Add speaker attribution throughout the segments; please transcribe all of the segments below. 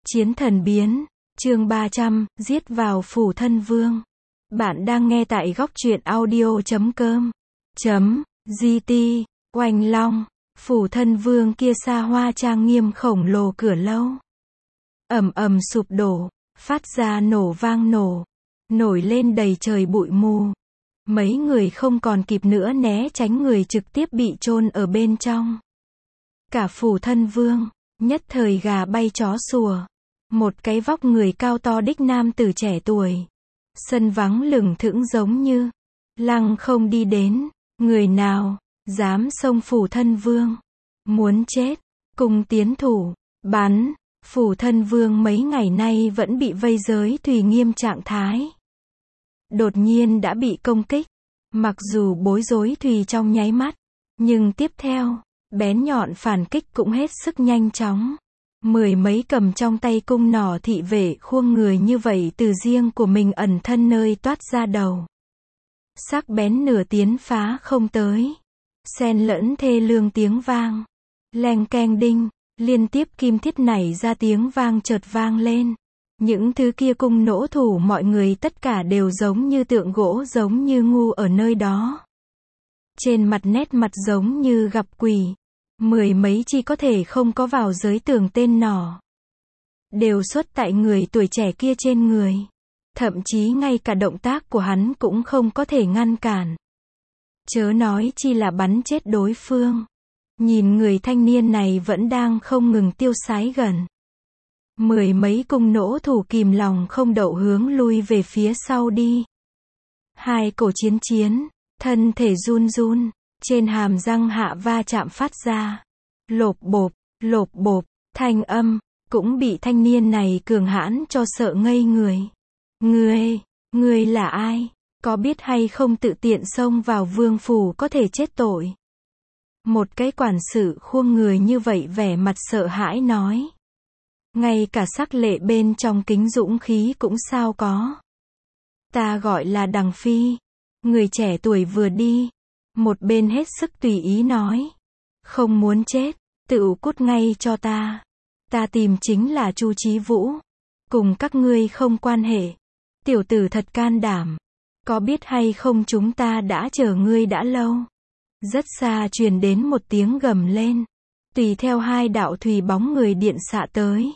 Speaker 1: Chiến thần biến, chương 300, giết vào phủ thân vương. Bạn đang nghe tại góc truyện audio.com.gt. Oanh Long, phủ thân vương kia xa hoa trang nghiêm khổng lồ cửa lâu. Ầm ầm sụp đổ, phát ra nổ vang nổi lên đầy trời bụi mù. Mấy người không còn kịp nữa né tránh, người trực tiếp bị chôn ở bên trong. Cả phủ thân vương, nhất thời gà bay chó sủa. Một cái vóc người cao to đích nam tử trẻ tuổi. Sân vắng lửng thững giống như lăng không đi đến. Người nào dám xông phủ thân vương? Muốn chết, cùng tiến thủ, bắn. Phủ thân vương mấy ngày nay vẫn bị vây giới thùy nghiêm trạng thái. Đột nhiên đã bị công kích. Mặc dù bối rối thùy trong nháy mắt, nhưng tiếp theo, bén nhọn phản kích cũng hết sức nhanh chóng. Mười mấy cầm trong tay cung nỏ thị vệ khuông người như vậy từ riêng của mình ẩn thân nơi toát ra đầu. Sắc bén nửa tiến phá không tới. Xen lẫn thê lương tiếng vang. Leng keng đinh, liên tiếp kim thiết nảy ra tiếng vang chợt vang lên. Những thứ kia cung nỗ thủ mọi người tất cả đều giống như tượng gỗ, giống như ngu ở nơi đó. Trên mặt nét mặt giống như gặp quỷ. Mười mấy chi có thể không có vào giới tưởng tên nỏ. Đều xuất tại người tuổi trẻ kia trên người. Thậm chí ngay cả động tác của hắn cũng không có thể ngăn cản. Chớ nói chi là bắn chết đối phương. Nhìn người thanh niên này vẫn đang không ngừng tiêu sái gần. Mười mấy cung nỗ thủ kìm lòng không đậu hướng lui về phía sau đi. Hai cổ chiến, thân thể run run, trên hàm răng hạ va chạm phát ra. Lộp bộp, thanh âm, cũng bị thanh niên này cường hãn cho sợ ngây người. Ngươi là ai? Có biết hay không tự tiện xông vào vương phủ có thể chết tội? Một cái quản sự khuông người như vậy vẻ mặt sợ hãi nói. Ngay cả sắc lệ bên trong kính dũng khí cũng sao có. Ta gọi là Đằng Phi. Người trẻ tuổi vừa đi, một bên hết sức tùy ý nói. Không muốn chết, tự cút ngay cho ta. Ta tìm chính là Chu Chí Vũ. Cùng các ngươi không quan hệ. Tiểu tử thật can đảm. Có biết hay không chúng ta đã chờ ngươi đã lâu. Rất xa truyền đến một tiếng gầm lên. Tùy theo hai đạo thùy bóng người điện xạ tới.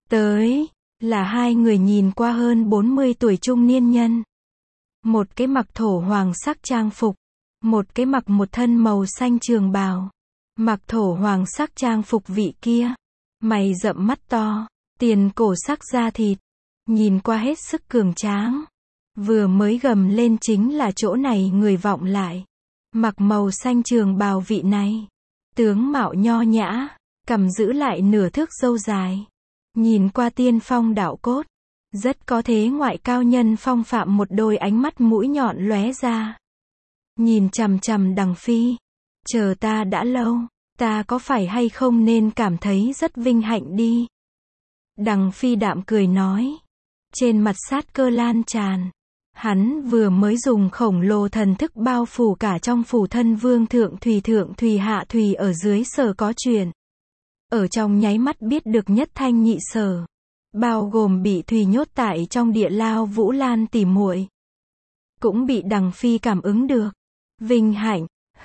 Speaker 1: Là hai người nhìn qua hơn 40 tuổi trung niên nhân. Một cái mặc thổ hoàng sắc trang phục. Một cái mặc một thân màu xanh trường bào. Mặc thổ hoàng sắc trang phục vị kia. Mày rậm mắt to. Tiền cổ sắc da thịt. Nhìn qua hết sức cường tráng. Vừa mới gầm lên chính là chỗ này người vọng lại. Mặc màu xanh trường bào vị này. Tướng mạo nho nhã. Cầm giữ lại nửa thước râu dài. Nhìn qua tiên phong đạo cốt. Rất có thế ngoại cao nhân phong phạm, một đôi ánh mắt mũi nhọn lóe ra. Nhìn chằm chằm Đằng Phi. Chờ ta đã lâu. Ta có phải hay không nên cảm thấy rất vinh hạnh đi. Đằng Phi đạm cười nói. Trên mặt sát cơ lan tràn. Hắn vừa mới dùng khổng lồ thần thức bao phủ cả trong phủ thân vương, thượng thùy hạ thùy ở dưới sở có chuyện. Ở trong nháy mắt biết được nhất thanh nhị sở. Bao gồm bị thùy nhốt tại trong địa lao Vũ Lan tỉ muội. Cũng bị Đằng Phi cảm ứng được. Vinh hạnh,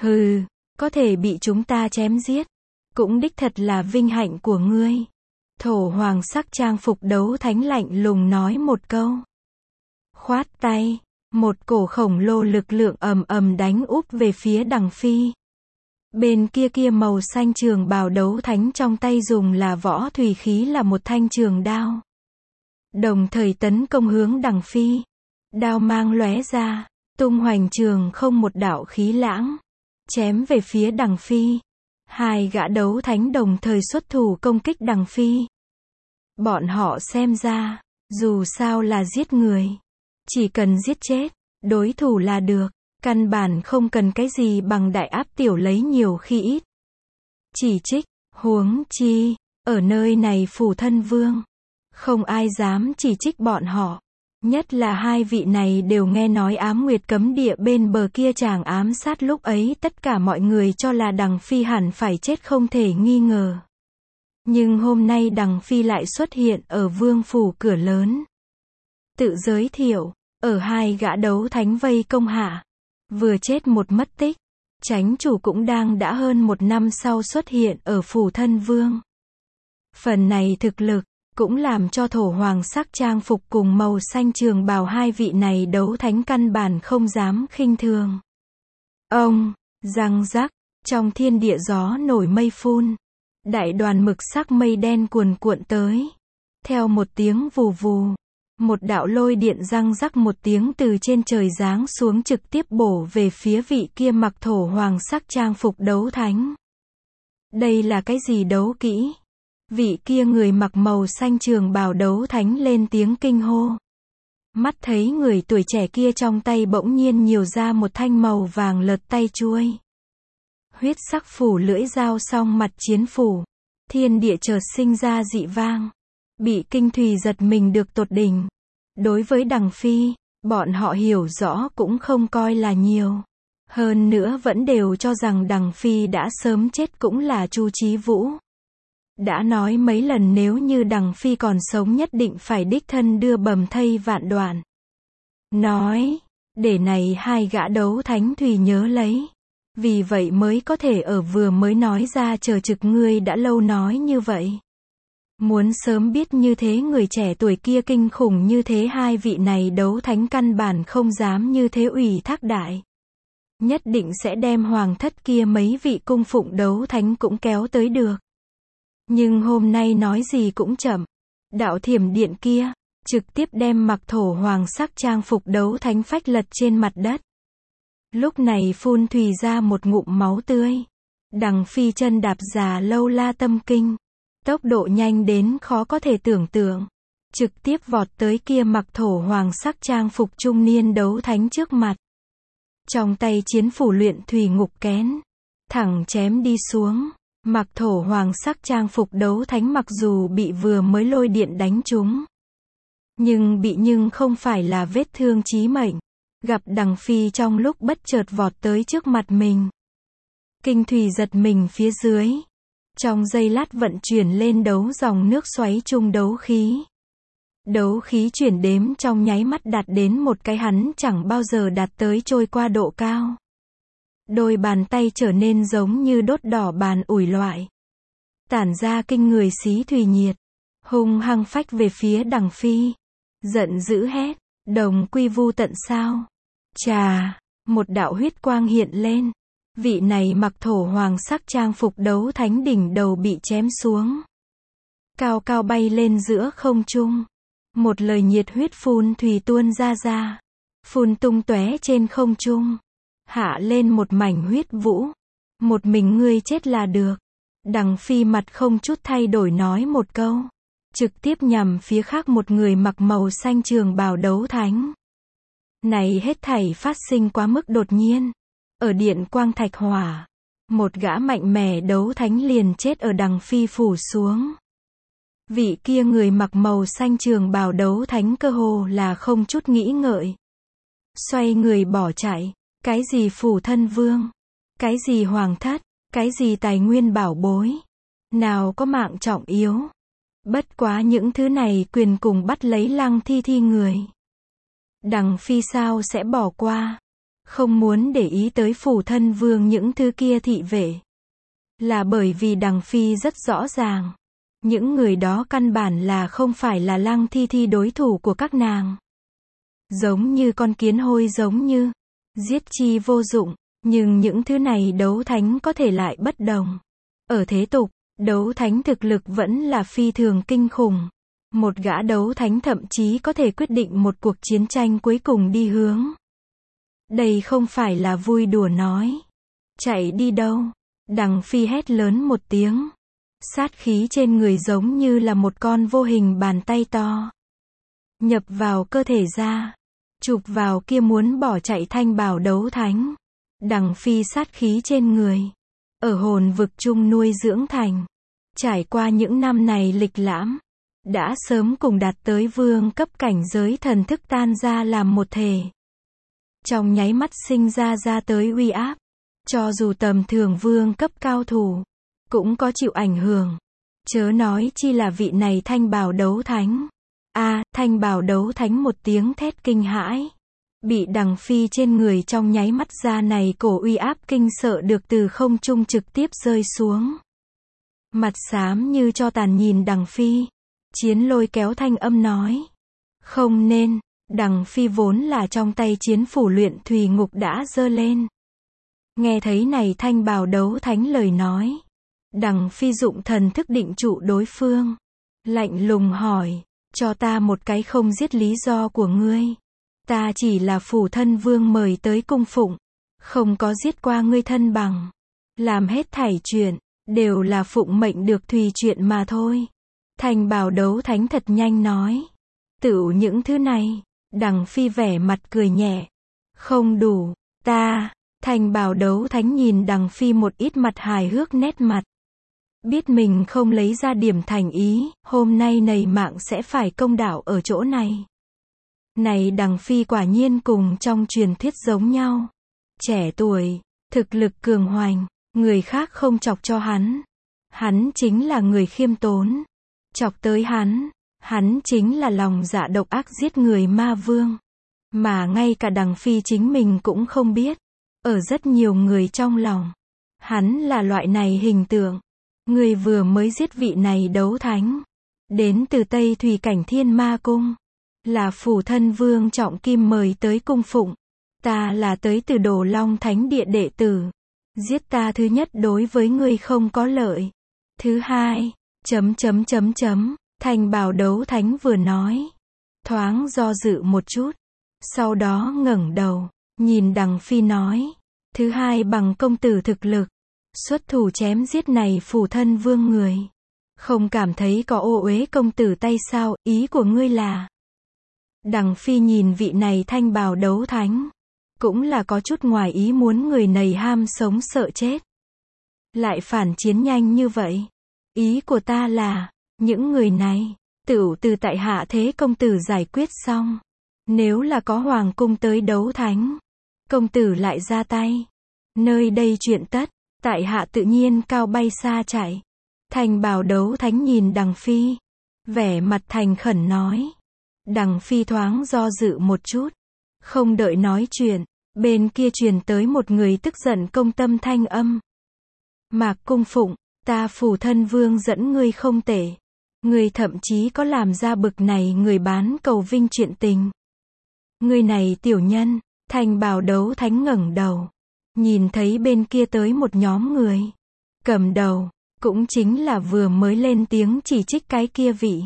Speaker 1: có thể bị chúng ta chém giết. Cũng đích thật là vinh hạnh của ngươi. Thổ hoàng sắc trang phục đấu thánh lạnh lùng nói một câu. Khoát tay, một cổ khổng lồ lực lượng ầm đánh úp về phía Đằng Phi. Bên kia màu xanh trường bào đấu thánh trong tay dùng là võ thùy khí, là một thanh trường đao. Đồng thời tấn công hướng Đằng Phi. Đao mang lóe ra, tung hoành trường không một đạo khí lãng. Chém về phía Đằng Phi. Hai gã đấu thánh đồng thời xuất thủ công kích Đằng Phi. Bọn họ xem ra, dù sao là giết người. Chỉ cần giết chết đối thủ là được. Căn bản không cần cái gì bằng đại áp tiểu lấy nhiều khi ít. Chỉ trích, huống chi, ở nơi này phủ thân vương. Không ai dám chỉ trích bọn họ. Nhất là hai vị này đều nghe nói Ám Nguyệt cấm địa bên bờ kia chàng ám sát lúc ấy, tất cả mọi người cho là Đằng Phi hẳn phải chết không thể nghi ngờ. Nhưng hôm nay Đằng Phi lại xuất hiện ở vương phủ cửa lớn. Tự giới thiệu, ở hai gã đấu thánh vây công hạ. Vừa chết một mất tích. Chánh chủ cũng đã hơn 1 năm sau xuất hiện ở phủ thân vương. Phần này thực lực, cũng làm cho thổ hoàng sắc trang phục cùng màu xanh trường bào hai vị này đấu thánh căn bản không dám khinh thường. Ông, răng rắc, trong thiên địa gió nổi mây phun. Đại đoàn mực sắc mây đen cuồn cuộn tới. Theo một tiếng vù vù, một đạo lôi điện răng rắc một tiếng từ trên trời giáng xuống trực tiếp bổ về phía vị kia mặc thổ hoàng sắc trang phục đấu thánh. Đây là cái gì đấu kỹ? Vị kia người mặc màu xanh trường bào đấu thánh lên tiếng kinh hô. Mắt thấy người tuổi trẻ kia trong tay bỗng nhiên nhiều ra một thanh màu vàng lợt tay chuôi. Huyết sắc phủ lưỡi dao song mặt chiến phủ. Thiên địa chợt sinh ra dị vang. Bị kinh thùy giật mình được tột đỉnh. Đối với Đằng Phi, bọn họ hiểu rõ cũng không coi là nhiều. Hơn nữa vẫn đều cho rằng Đằng Phi đã sớm chết cũng là Chu Chí Vũ. Đã nói mấy lần nếu như Đằng Phi còn sống nhất định phải đích thân đưa bầm thây vạn đoạn. Nói, để này hai gã đấu thánh thùy nhớ lấy. Vì vậy mới có thể ở vừa mới nói ra chờ trực ngươi đã lâu nói như vậy. Muốn sớm biết như thế người trẻ tuổi kia kinh khủng như thế hai vị này đấu thánh căn bản không dám như thế ủy thác đại. Nhất định sẽ đem hoàng thất kia mấy vị cung phụng đấu thánh cũng kéo tới được. Nhưng hôm nay nói gì cũng chậm. Đạo thiểm điện kia, trực tiếp đem mặc thổ hoàng sắc trang phục đấu thánh phách lật trên mặt đất. Lúc này phun thùy ra một ngụm máu tươi. Đằng Phi chân đạp già lâu la tâm kinh. Tốc độ nhanh đến khó có thể tưởng tượng. Trực tiếp vọt tới kia mặc thổ hoàng sắc trang phục trung niên đấu thánh trước mặt. Trong tay chiến phủ luyện thủy ngục kén. Thẳng chém đi xuống. Mặc thổ hoàng sắc trang phục đấu thánh mặc dù bị vừa mới lôi điện đánh trúng. Nhưng không phải là vết thương chí mệnh. Gặp Đằng Phi trong lúc bất chợt vọt tới trước mặt mình. Kinh thùy giật mình phía dưới. Trong giây lát vận chuyển lên đấu dòng nước xoáy chung đấu khí. Đấu khí chuyển đếm trong nháy mắt đạt đến một cái hắn chẳng bao giờ đạt tới trôi qua độ cao. Đôi bàn tay trở nên giống như đốt đỏ bàn ủi loại. Tản ra kinh người xí thùy nhiệt. Hung hăng phách về phía Đằng Phi. Giận dữ hét. Đồng quy vu tận sao? Chà, một đạo huyết quang hiện lên. Vị này mặc thổ hoàng sắc trang phục đấu thánh đỉnh đầu bị chém xuống. Cao cao bay lên giữa không trung. Một lời nhiệt huyết phun thùy tuôn ra. Phun tung tóe trên không trung. Hạ lên một mảnh huyết vũ. Một mình ngươi chết là được. Đằng Phi mặt không chút thay đổi nói một câu. Trực tiếp nhằm phía khác một người mặc màu xanh trường bào đấu thánh. Này hết thảy phát sinh quá mức đột nhiên. Ở điện quang thạch hỏa. Một gã mạnh mẽ đấu thánh liền chết ở Đằng Phi phủ xuống. Vị kia người mặc màu xanh trường bào đấu thánh cơ hồ là không chút nghĩ ngợi. Xoay người bỏ chạy. Cái gì phủ thân vương? Cái gì hoàng thất? Cái gì tài nguyên bảo bối? Nào có mạng trọng yếu? Bất quá những thứ này quyền cùng bắt lấy Lăng Thi Thi người. Đằng Phi sao sẽ bỏ qua? Không muốn để ý tới phủ thân vương những thứ kia thị vệ. Là bởi vì Đằng Phi rất rõ ràng. Những người đó căn bản là không phải là Lăng Thi Thi đối thủ của các nàng. Giống như con kiến hôi giống như. Giết chi vô dụng. Nhưng những thứ này đấu thánh có thể lại bất đồng. Ở thế tục, đấu thánh thực lực vẫn là phi thường kinh khủng. Một gã đấu thánh thậm chí có thể quyết định một cuộc chiến tranh cuối cùng đi hướng. Đây không phải là vui đùa nói. Chạy đi đâu? Đằng Phi hét lớn một tiếng. Sát khí trên người giống như là một con vô hình bàn tay to. Nhập vào cơ thể ra. Chụp vào kia muốn bỏ chạy thanh bào đấu thánh. Đằng Phi sát khí trên người. Ở hồn vực chung nuôi dưỡng thành. Trải qua những năm này lịch lãm. Đã sớm cùng đạt tới vương cấp cảnh giới thần thức tan ra làm một thể. Trong nháy mắt sinh ra tới uy áp. Cho dù tầm thường vương cấp cao thủ. Cũng có chịu ảnh hưởng. Chớ nói chi là vị này Thanh Bào Đấu Thánh. Thanh Bào Đấu Thánh một tiếng thét kinh hãi. Bị Đằng Phi trên người trong nháy mắt ra này cổ uy áp kinh sợ được từ không trung trực tiếp rơi xuống. Mặt xám như cho tàn nhìn Đằng Phi. Chiến Lôi kéo thanh âm nói. Không nên, Đằng Phi vốn là trong tay chiến phủ luyện thùy ngục đã giơ lên. Nghe thấy này Thanh Bào Đấu Thánh lời nói. Đằng Phi dụng thần thức định trụ đối phương. Lạnh lùng hỏi, cho ta một cái không giết lý do của ngươi. Ta chỉ là phủ thân vương mời tới cung phụng. Không có giết qua ngươi thân bằng. Làm hết thảy chuyện, đều là phụng mệnh được tùy chuyện mà thôi. Thanh Bào Đấu Thánh thật nhanh nói. Tựu những thứ này, Đằng Phi vẻ mặt cười nhẹ. Không đủ, Thanh Bào Đấu Thánh nhìn Đằng Phi một ít mặt hài hước nét mặt. Biết mình không lấy ra điểm thành ý, hôm nay nầy mạng sẽ phải công đạo ở chỗ này. Này Đằng Phi quả nhiên cùng trong truyền thuyết giống nhau. Trẻ tuổi, thực lực cường hoành, người khác không chọc cho hắn. Hắn chính là người khiêm tốn. Chọc tới hắn chính là lòng dạ độc ác giết người ma vương. Mà ngay cả Đằng Phi chính mình cũng không biết. Ở rất nhiều người trong lòng, hắn là loại này hình tượng. Người vừa mới giết vị này Đấu Thánh. Đến từ Tây Thủy Cảnh Thiên Ma Cung. Là phủ thân vương trọng kim mời tới cung phụng. Ta là tới từ Đồ Long Thánh Địa đệ tử. Giết ta thứ nhất đối với ngươi không có lợi. Thứ hai, Thanh Bào Đấu Thánh vừa nói. Thoáng do dự một chút. Sau đó ngẩng đầu, nhìn Đằng Phi nói. Thứ hai bằng công tử thực lực. Xuất thủ chém giết này phủ thân vương người. Không cảm thấy có ô uế công tử tay sao, ý của ngươi là. Đằng Phi nhìn vị này Thanh Bào Đấu Thánh. Cũng là có chút ngoài ý muốn người này ham sống sợ chết. Lại phản chiến nhanh như vậy. Ý của ta là, những người này, tựu từ tại hạ thế công tử giải quyết xong. Nếu là có hoàng cung tới Đấu Thánh, công tử lại ra tay. Nơi đây chuyện tất, tại hạ tự nhiên cao bay xa chạy. Thanh Bào Đấu Thánh nhìn Đằng Phi. Vẻ mặt thành khẩn nói. Đằng Phi thoáng do dự một chút. Không đợi nói chuyện, bên kia truyền tới một người tức giận công tâm thanh âm. Mạc cung phụng, ta phủ thân vương dẫn ngươi không tệ. Ngươi thậm chí có làm ra bực này người bán cầu vinh chuyện tình. Ngươi này tiểu nhân, Thanh Bào Đấu Thánh ngẩng đầu. Nhìn thấy bên kia tới một nhóm người. Cầm đầu, cũng chính là vừa mới lên tiếng chỉ trích cái kia vị.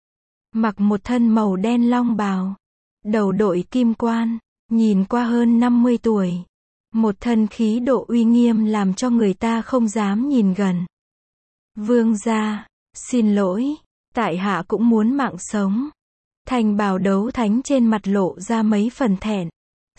Speaker 1: Mặc một thân màu đen long bào. Đầu đội kim quan, nhìn qua hơn 50 tuổi. Một thân khí độ uy nghiêm làm cho người ta không dám nhìn gần. Vương gia, xin lỗi, tại hạ cũng muốn mạng sống. Thanh Bào Đấu Thánh trên mặt lộ ra mấy phần thẹn.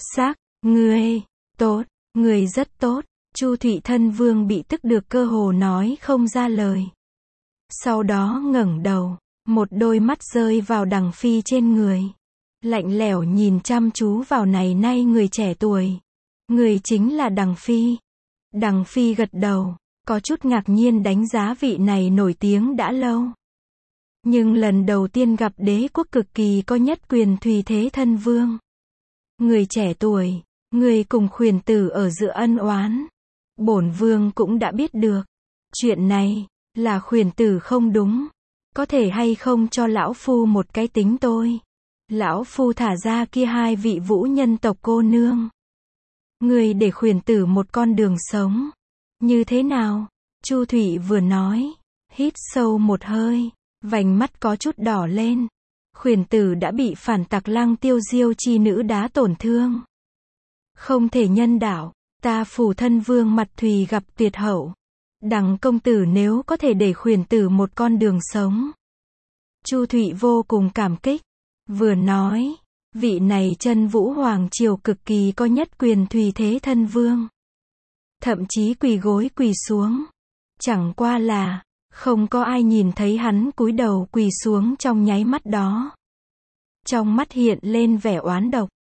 Speaker 1: Ngươi, tốt, ngươi rất tốt. Chu Thụy thân vương bị tức được cơ hồ nói không ra lời. Sau đó ngẩng đầu, một đôi mắt rơi vào Đằng Phi trên người. Lạnh lẽo nhìn chăm chú vào này nay người trẻ tuổi. Người chính là Đằng Phi. Đằng Phi gật đầu, có chút ngạc nhiên đánh giá vị này nổi tiếng đã lâu. Nhưng lần đầu tiên gặp đế quốc cực kỳ có nhất quyền Thùy Thế thân vương. Người trẻ tuổi, người cùng khuyển tử ở giữa ân oán. Bổn vương cũng đã biết được. Chuyện này, là khuyển tử không đúng. Có thể hay không cho lão phu một cái tính tôi. Lão phu thả ra kia hai vị vũ nhân tộc cô nương. Người để khuyển tử một con đường sống. Như thế nào? Chu Thụy vừa nói, hít sâu một hơi, vành mắt có chút đỏ lên. Khuyển tử đã bị phản tặc Lăng Tiêu Diêu chi nữ đá tổn thương. Không thể nhân đạo, ta phủ thân vương mặt thùy gặp tuyệt hậu. Đằng công tử nếu có thể để khuyển tử một con đường sống. Chu Thụy vô cùng cảm kích. Vừa nói, vị này chân vũ hoàng triều cực kỳ có nhất quyền Thùy Thế thân vương. Thậm chí quỳ gối quỳ xuống. Chẳng qua là, không có ai nhìn thấy hắn cúi đầu quỳ xuống trong nháy mắt đó. Trong mắt hiện lên vẻ oán độc.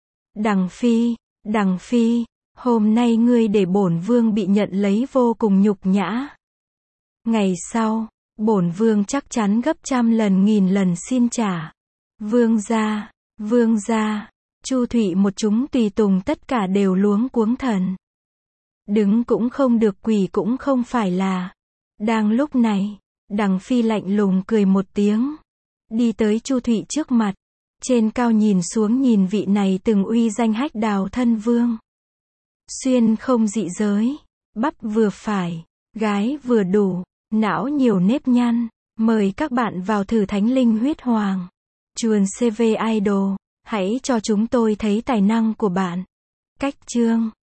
Speaker 1: Đằng Phi, hôm nay ngươi để bổn vương bị nhận lấy vô cùng nhục nhã. Ngày sau, Bổn vương chắc chắn gấp trăm lần nghìn lần xin trả. Vương gia, Chu Thụy một chúng tùy tùng tất cả đều luống cuống thần. Đứng cũng không được, quỳ cũng không phải là. Đang lúc này, Đằng Phi lạnh lùng cười một tiếng, đi tới Chu Thụy trước mặt, trên cao nhìn xuống nhìn vị này từng uy danh hách đào thân vương. Xuyên không dị giới, bắp vừa phải, gái vừa đủ, não nhiều nếp nhăn, mời các bạn vào thử Thánh Linh Huyết Hoàng. Chuồn CV Idol, hãy cho chúng tôi thấy tài năng của bạn. Cách chương